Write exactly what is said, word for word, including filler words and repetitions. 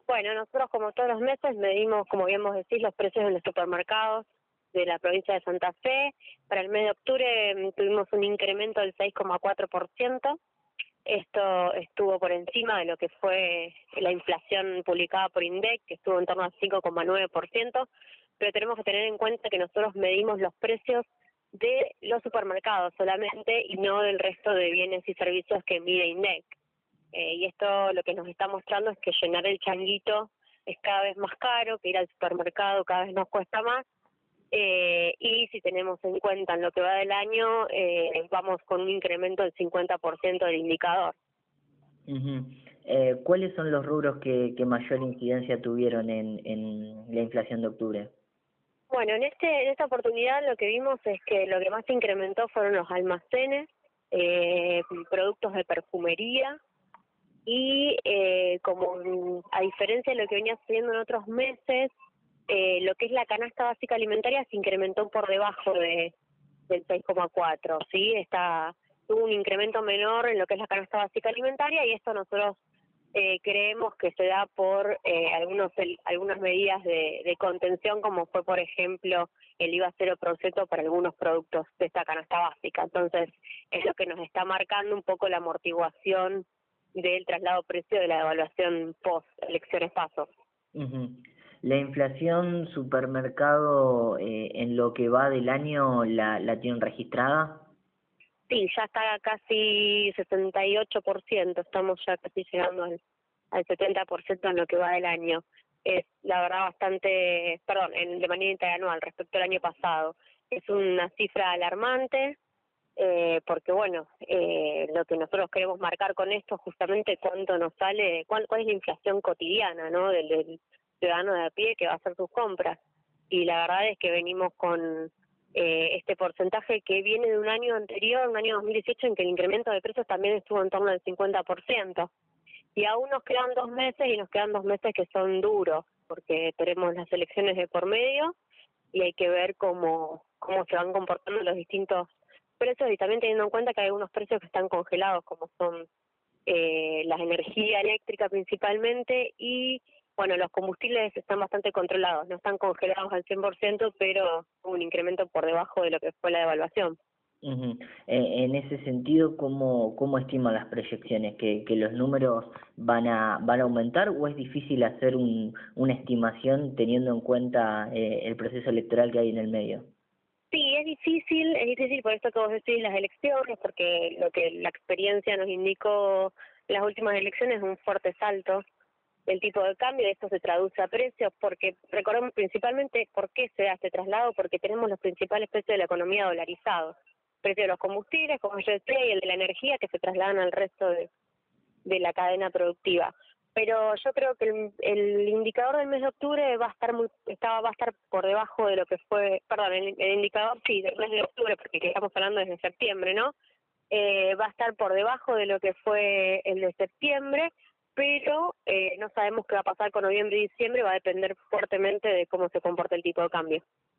Bueno, nosotros como todos los meses medimos, como bien vos decís, los precios en los supermercados de la provincia de Santa Fe. Para el mes de octubre mm, tuvimos un incremento del seis coma cuatro por ciento. Esto estuvo por encima de lo que fue la inflación publicada por INDEC, que estuvo en torno al cinco coma nueve por ciento, pero tenemos que tener en cuenta que nosotros medimos los precios de los supermercados solamente y no del resto de bienes y servicios que mide INDEC. Eh, y esto lo que nos está mostrando es que llenar el changuito es cada vez más caro, que ir al supermercado cada vez nos cuesta más, eh, y si tenemos en cuenta en lo que va del año, eh, vamos con un incremento del cincuenta por ciento del indicador. Ujú. Eh, ¿cuáles son los rubros que, que mayor incidencia tuvieron en, en la inflación de octubre? Bueno, en este en esta oportunidad lo que vimos es que lo que más se incrementó fueron los almacenes, eh, productos de perfumería, y eh, como mm, a diferencia de lo que venía sucediendo en otros meses, eh, lo que es la canasta básica alimentaria se incrementó por debajo de del seis coma cuatro, ¿sí? Está, tuvo un incremento menor en lo que es la canasta básica alimentaria, y esto nosotros eh, creemos que se da por eh, algunos el, algunas medidas de, de contención, como fue, por ejemplo, el IVA cero por ciento para algunos productos de esta canasta básica. Entonces, es lo que nos está marcando un poco la amortiguación del traslado precio de la devaluación post elecciones paso. Ujú. La inflación supermercado eh, en lo que va del año la, la tienen registrada. Sí, ya está casi sesenta y ocho por ciento, estamos ya casi llegando al, al setenta por ciento en lo que va del año. Es la verdad bastante, perdón, en, de manera interanual respecto al año pasado. Es una cifra alarmante, eh, porque bueno, eh, lo que nosotros queremos marcar con esto es justamente cuánto nos sale, cuál, cuál es la inflación cotidiana, ¿no?, del, del ciudadano de a pie que va a hacer sus compras. Y la verdad es que venimos con eh, este porcentaje que viene de un año anterior, un año dos mil dieciocho, en que el incremento de precios también estuvo en torno al cincuenta por ciento. Y aún nos quedan dos meses, y nos quedan dos meses que son duros, porque tenemos las elecciones de por medio y hay que ver cómo, cómo se van comportando los distintos precios, y también teniendo en cuenta que hay algunos precios que están congelados, como son eh, la energía eléctrica principalmente, y bueno, los combustibles están bastante controlados, no están congelados al cien por ciento, pero hubo un incremento por debajo de lo que fue la devaluación. Ujú. Eh, en ese sentido, ¿cómo, cómo estiman las proyecciones? ¿Que, que los números van a, van a aumentar o es difícil hacer un, una estimación teniendo en cuenta eh, el proceso electoral que hay en el medio? Sí, es difícil, es difícil por eso que vos decís las elecciones, porque lo que la experiencia nos indicó en las últimas elecciones es un fuerte salto del tipo de cambio, y esto se traduce a precios, porque recordemos principalmente por qué se da este traslado, porque tenemos los principales precios de la economía dolarizados, precio de los combustibles, como yo decía, y el de la energía, que se trasladan al resto de, de la cadena productiva. Pero yo creo que el, el indicador del mes de octubre va a estar muy, estaba, va a estar por debajo de lo que fue, perdón, el, el indicador sí del mes de octubre, porque estamos hablando desde septiembre, ¿no? Eh, va a estar por debajo de lo que fue el de septiembre, pero eh, no sabemos qué va a pasar con noviembre y diciembre, va a depender fuertemente de cómo se comporta el tipo de cambio.